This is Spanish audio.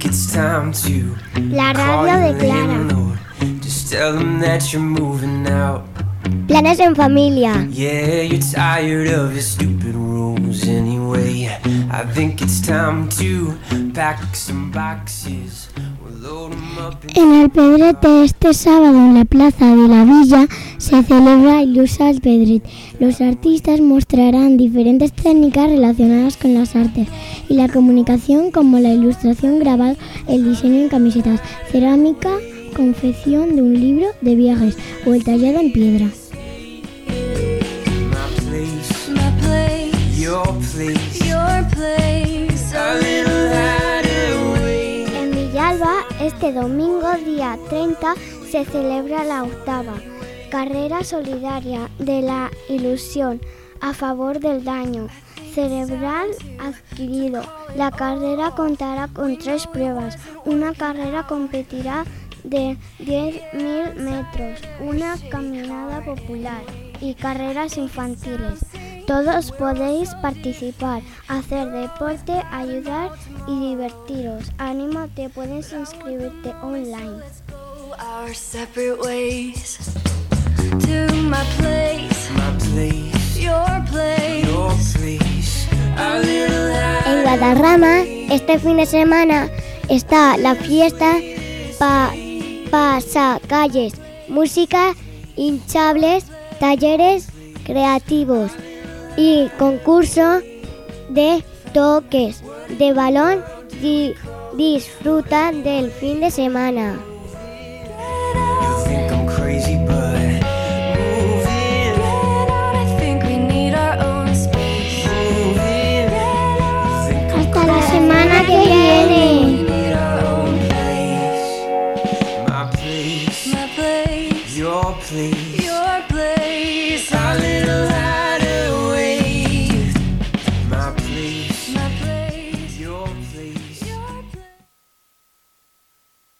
think it's time to La radio de Clara. Just tell them that you're moving out. Planes en familia. Yeah, you're tired of your stupid rules anyway. I think it's time to pack some boxes. We'll load them up En Alpedrete este sábado en la plaza de la villa se celebra Ilusa Alpedret. Los artistas mostrarán diferentes técnicas relacionadas con las artes y la comunicación, como la ilustración, grabado, el diseño en camisetas, cerámica, confección de un libro de viajes o el tallado en piedra. En Villalba, este domingo, día 30, se celebra la 8ª Carrera Solidaria de la Ilusión a favor del daño cerebral adquirido. La carrera contará con 3 pruebas. Una carrera competirá de 10.000 metros, una caminada popular y carreras infantiles. Todos podéis participar, hacer deporte, ayudar y divertiros. Anímate, puedes inscribirte online. Our separate ways to my place, your place, En Guadarrama, este fin de semana está la fiesta Pasacalles, música, hinchables, talleres creativos y concurso de toques de balón. Disfruta del fin de semana. Hasta la semana que viene. Your place, our little